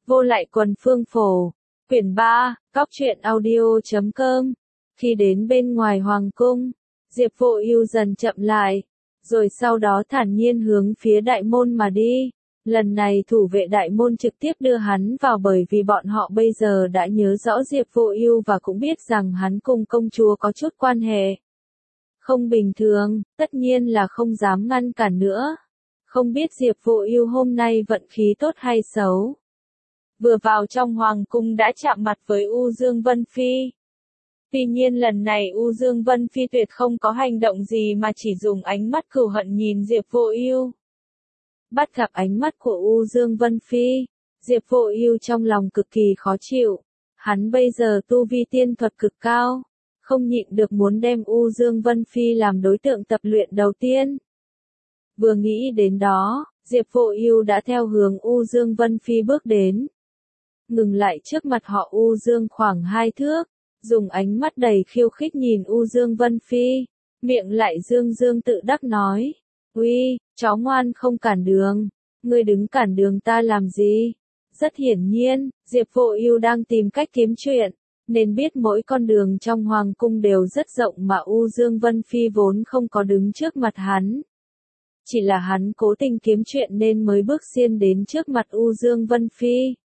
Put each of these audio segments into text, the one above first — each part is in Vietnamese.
Vô lại quần phương phổ. Quyển 3, Cóc truyện audio.com. Khi đến bên ngoài hoàng cung, Diệp Vô Ưu dần chậm lại, rồi sau đó thản nhiên hướng phía đại môn mà đi. Lần này thủ vệ đại môn trực tiếp đưa hắn vào bởi vì bọn họ bây giờ đã nhớ rõ Diệp Vô Ưu và cũng biết rằng hắn cùng công chúa có chút quan hệ không bình thường, tất nhiên là không dám ngăn cản nữa. Không biết Diệp Vô Ưu hôm nay vận khí tốt hay xấu. Vừa vào trong hoàng cung đã chạm mặt với U Dương Vân Phi. Tuy nhiên lần này U Dương Vân Phi tuyệt không có hành động gì mà chỉ dùng ánh mắt cừu hận nhìn Diệp Vô Ưu. Bắt gặp ánh mắt của U Dương Vân Phi, Diệp Vô Ưu trong lòng cực kỳ khó chịu. Hắn bây giờ tu vi tiên thuật cực cao, không nhịn được muốn đem U Dương Vân Phi làm đối tượng tập luyện đầu tiên. Vừa nghĩ đến đó, Diệp Vô Ưu đã theo hướng U Dương Vân Phi bước đến. Ngừng lại trước mặt họ U Dương khoảng 2 thước, dùng ánh mắt đầy khiêu khích nhìn U Dương Vân Phi, miệng lại dương dương tự đắc nói: "Uy, chó ngoan không cản đường, ngươi đứng cản đường ta làm gì?" Rất hiển nhiên, Diệp Vô Ưu đang tìm cách kiếm chuyện, nên biết mỗi con đường trong hoàng cung đều rất rộng mà U Dương Vân Phi vốn không có đứng trước mặt hắn. Chỉ là hắn cố tình kiếm chuyện nên mới bước xiên đến trước mặt U Dương Vân Phi.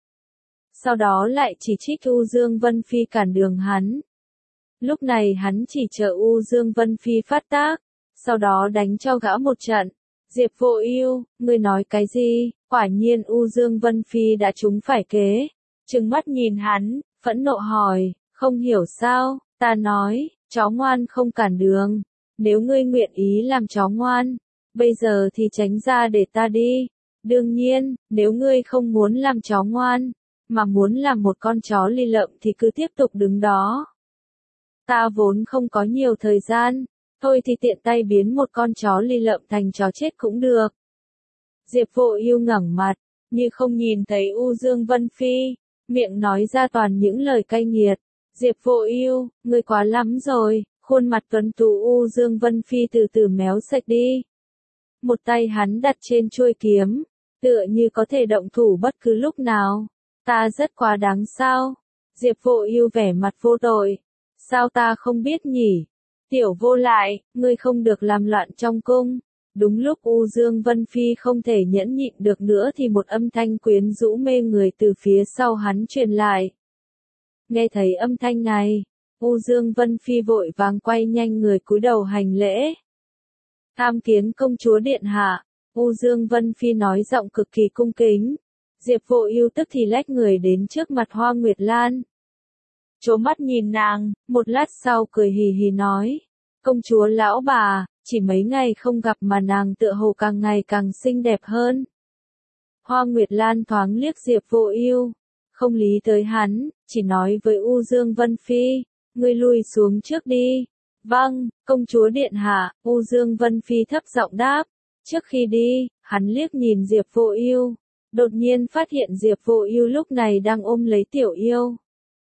Sau đó lại chỉ trích U Dương Vân Phi cản đường hắn. Lúc này hắn chỉ chờ U Dương Vân Phi phát tác, sau đó đánh cho gã một trận. Diệp Vô Ưu, ngươi nói cái gì? Quả nhiên U Dương Vân Phi đã trúng phải kế. Trừng mắt nhìn hắn, phẫn nộ hỏi, không hiểu sao? Ta nói, chó ngoan không cản đường. Nếu ngươi nguyện ý làm chó ngoan, bây giờ thì tránh ra để ta đi. Đương nhiên, nếu ngươi không muốn làm chó ngoan, mà muốn làm một con chó ly lợm thì cứ tiếp tục đứng đó. Ta vốn không có nhiều thời gian, thôi thì tiện tay biến một con chó ly lợm thành chó chết cũng được. Diệp Vô Ưu ngẩng mặt, như không nhìn thấy U Dương Vân Phi, miệng nói ra toàn những lời cay nghiệt. Diệp Vô Ưu, ngươi quá lắm rồi. Khuôn mặt tuấn tú U Dương Vân Phi từ từ méo sạch đi. Một tay hắn đặt trên chuôi kiếm, tựa như có thể động thủ bất cứ lúc nào. Ta rất quá đáng sao? Diệp Vô Ưu vẻ mặt vô tội. Sao ta không biết nhỉ? Tiểu vô lại, ngươi không được làm loạn trong cung. Đúng lúc U Dương Vân Phi không thể nhẫn nhịn được nữa thì một âm thanh quyến rũ mê người từ phía sau hắn truyền lại. Nghe thấy âm thanh này, U Dương Vân Phi vội vàng quay nhanh người cúi đầu hành lễ. Tham kiến công chúa điện hạ, U Dương Vân Phi nói giọng cực kỳ cung kính. Diệp Vô Ưu tức thì lách người đến trước mặt Hoa Nguyệt Lan. Trố mắt nhìn nàng, một lát sau cười hì hì nói, công chúa lão bà, chỉ mấy ngày không gặp mà nàng tựa hồ càng ngày càng xinh đẹp hơn. Hoa Nguyệt Lan thoáng liếc Diệp Vô Ưu, không lý tới hắn, chỉ nói với U Dương Vân Phi, ngươi lui xuống trước đi. Vâng, công chúa điện hạ, U Dương Vân Phi thấp giọng đáp. Trước khi đi, hắn liếc nhìn Diệp Vô Ưu, đột nhiên phát hiện Diệp Vô Ưu lúc này đang ôm lấy tiểu yêu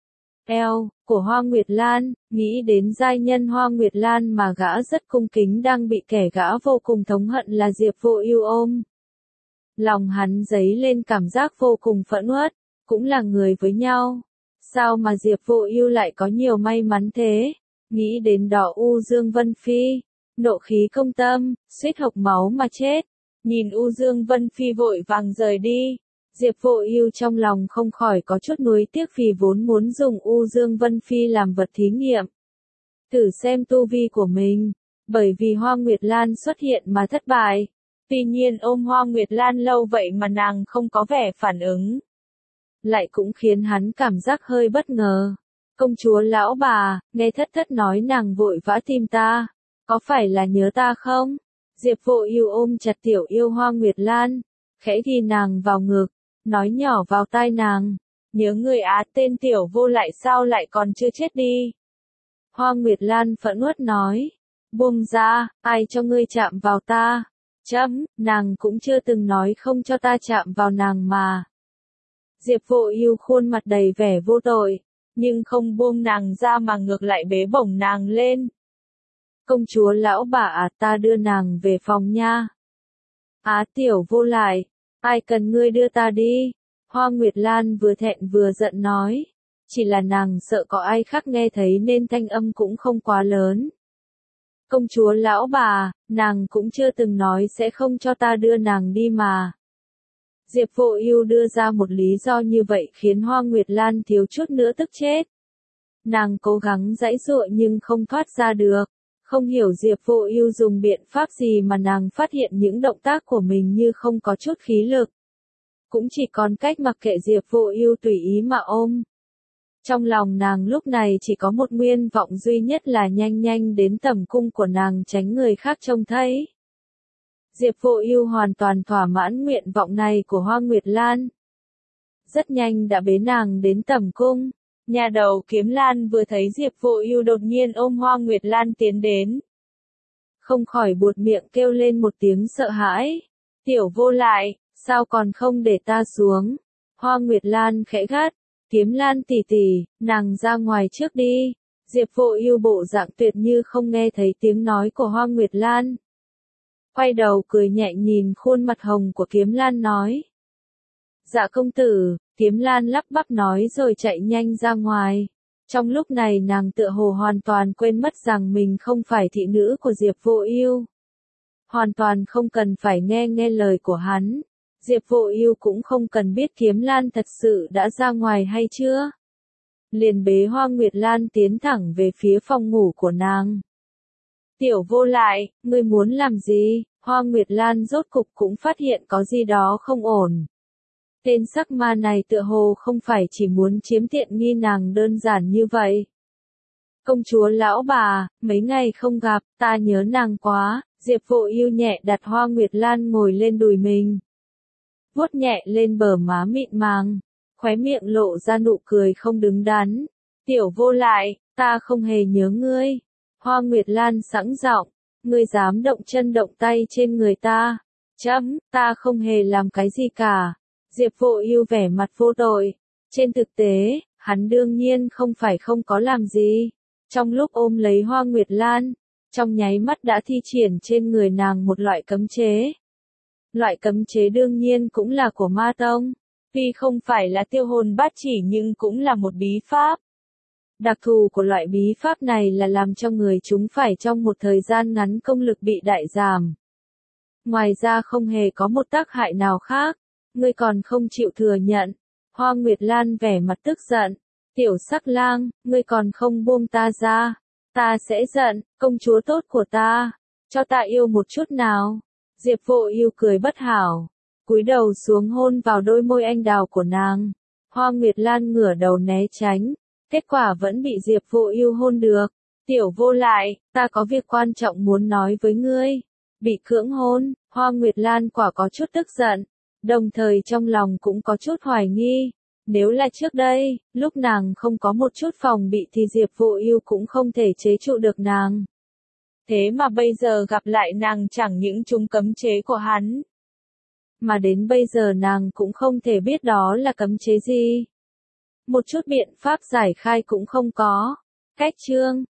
eo của Hoa Nguyệt Lan, nghĩ đến giai nhân Hoa Nguyệt Lan mà gã rất cung kính đang bị kẻ gã vô cùng thống hận là Diệp Vô Ưu ôm. Lòng hắn dấy lên cảm giác vô cùng phẫn uất, cũng là người với nhau. Sao mà Diệp Vô Ưu lại có nhiều may mắn thế? Nghĩ đến đó U Dương Vân Phi, nộ khí công tâm, suýt hộc máu mà chết. Nhìn U Dương Vân Phi vội vàng rời đi, Diệp Vô Ưu trong lòng không khỏi có chút nuối tiếc vì vốn muốn dùng U Dương Vân Phi làm vật thí nghiệm. Thử xem tu vi của mình, bởi vì Hoa Nguyệt Lan xuất hiện mà thất bại. Tuy nhiên ôm Hoa Nguyệt Lan lâu vậy mà nàng không có vẻ phản ứng, lại cũng khiến hắn cảm giác hơi bất ngờ. Công chúa lão bà, nghe thất thất nói nàng vội vã tìm ta, có phải là nhớ ta không? Diệp Vô Ưu ôm chặt tiểu yêu Hoa Nguyệt Lan, khẽ ghi nàng vào ngực, nói nhỏ vào tai nàng, nhớ người á, tên tiểu vô lại sao lại còn chưa chết đi. Hoa Nguyệt Lan phẫn uất nói, buông ra, ai cho ngươi chạm vào ta? Nàng cũng chưa từng nói không cho ta chạm vào nàng mà. Diệp Vô Ưu khuôn mặt đầy vẻ vô tội, nhưng không buông nàng ra mà ngược lại bế bổng nàng lên. Công chúa lão bà à, ta đưa nàng về phòng nha. Á tiểu vô lại, ai cần ngươi đưa ta đi? Hoa Nguyệt Lan vừa thẹn vừa giận nói. Chỉ là nàng sợ có ai khác nghe thấy nên thanh âm cũng không quá lớn. Công chúa lão bà, nàng cũng chưa từng nói sẽ không cho ta đưa nàng đi mà. Diệp Vô Ưu đưa ra một lý do như vậy khiến Hoa Nguyệt Lan thiếu chút nữa tức chết. Nàng cố gắng giãy giụa nhưng không thoát ra được. Không hiểu Diệp Vô Ưu dùng biện pháp gì mà nàng phát hiện những động tác của mình như không có chút khí lực. Cũng chỉ còn cách mặc kệ Diệp Vô Ưu tùy ý mà ôm. Trong lòng nàng lúc này chỉ có một nguyên vọng duy nhất là nhanh nhanh đến tầm cung của nàng tránh người khác trông thấy. Diệp Vô Ưu hoàn toàn thỏa mãn nguyện vọng này của Hoa Nguyệt Lan. Rất nhanh đã bế nàng đến tầm cung. Nhà đầu Kiếm Lan vừa thấy Diệp Vô Ưu đột nhiên ôm Hoa Nguyệt Lan tiến đến. Không khỏi buột miệng kêu lên một tiếng sợ hãi. Tiểu Vô Lại, sao còn không để ta xuống? Hoa Nguyệt Lan khẽ gắt. Kiếm Lan tỷ tỷ, nàng ra ngoài trước đi. Diệp Vô Ưu bộ dạng tuyệt như không nghe thấy tiếng nói của Hoa Nguyệt Lan. Quay đầu cười nhẹ nhìn khuôn mặt hồng của Kiếm Lan nói. Dạ công tử, Kiếm Lan lắp bắp nói rồi chạy nhanh ra ngoài. Trong lúc này nàng tựa hồ hoàn toàn quên mất rằng mình không phải thị nữ của Diệp Vô Ưu. Hoàn toàn không cần phải nghe lời của hắn. Diệp Vô Ưu cũng không cần biết Kiếm Lan thật sự đã ra ngoài hay chưa. Liền bế Hoa Nguyệt Lan tiến thẳng về phía phòng ngủ của nàng. Tiểu Vô Lại, ngươi muốn làm gì? Hoa Nguyệt Lan rốt cục cũng phát hiện có gì đó không ổn. Tên sắc ma này tựa hồ không phải chỉ muốn chiếm tiện nghi nàng đơn giản như vậy. Công chúa lão bà, mấy ngày không gặp, ta nhớ nàng quá. Diệp Vô Ưu nhẹ đặt Hoa Nguyệt Lan ngồi lên đùi mình. Vuốt nhẹ lên bờ má mịn màng, khóe miệng lộ ra nụ cười không đứng đắn. Tiểu Vô Lại, ta không hề nhớ ngươi. Hoa Nguyệt Lan sẵn giọng, ngươi dám động chân động tay trên người ta. Chấm, ta không hề làm cái gì cả. Diệp Vô Ưu vẻ mặt vô tội. Trên thực tế, hắn đương nhiên không phải không có làm gì. Trong lúc ôm lấy Hoa Nguyệt Lan, trong nháy mắt đã thi triển trên người nàng một loại cấm chế. Loại cấm chế đương nhiên cũng là của Ma Tông. Tuy không phải là tiêu hồn bát chỉ nhưng cũng là một bí pháp. Đặc thù của loại bí pháp này là làm cho người chúng phải trong một thời gian ngắn công lực bị đại giảm. Ngoài ra không hề có một tác hại nào khác. Ngươi còn không chịu thừa nhận. Hoa Nguyệt Lan vẻ mặt tức giận. Tiểu Sắc Lang, ngươi còn không buông ta ra. Ta sẽ giận, công chúa tốt của ta. Cho ta yêu một chút nào. Diệp Vô Ưu cười bất hảo. Cúi đầu xuống hôn vào đôi môi anh đào của nàng. Hoa Nguyệt Lan ngửa đầu né tránh. Kết quả vẫn bị Diệp Vô Ưu hôn được. Tiểu Vô Lại, ta có việc quan trọng muốn nói với ngươi. Bị cưỡng hôn, Hoa Nguyệt Lan quả có chút tức giận. Đồng thời trong lòng cũng có chút hoài nghi. Nếu là trước đây, lúc nàng không có một chút phòng bị thì Diệp Vô Ưu cũng không thể chế trụ được nàng. Thế mà bây giờ gặp lại nàng chẳng những trúng cấm chế của hắn. Mà đến bây giờ nàng cũng không thể biết đó là cấm chế gì. Một chút biện pháp giải khai cũng không có. Cách chương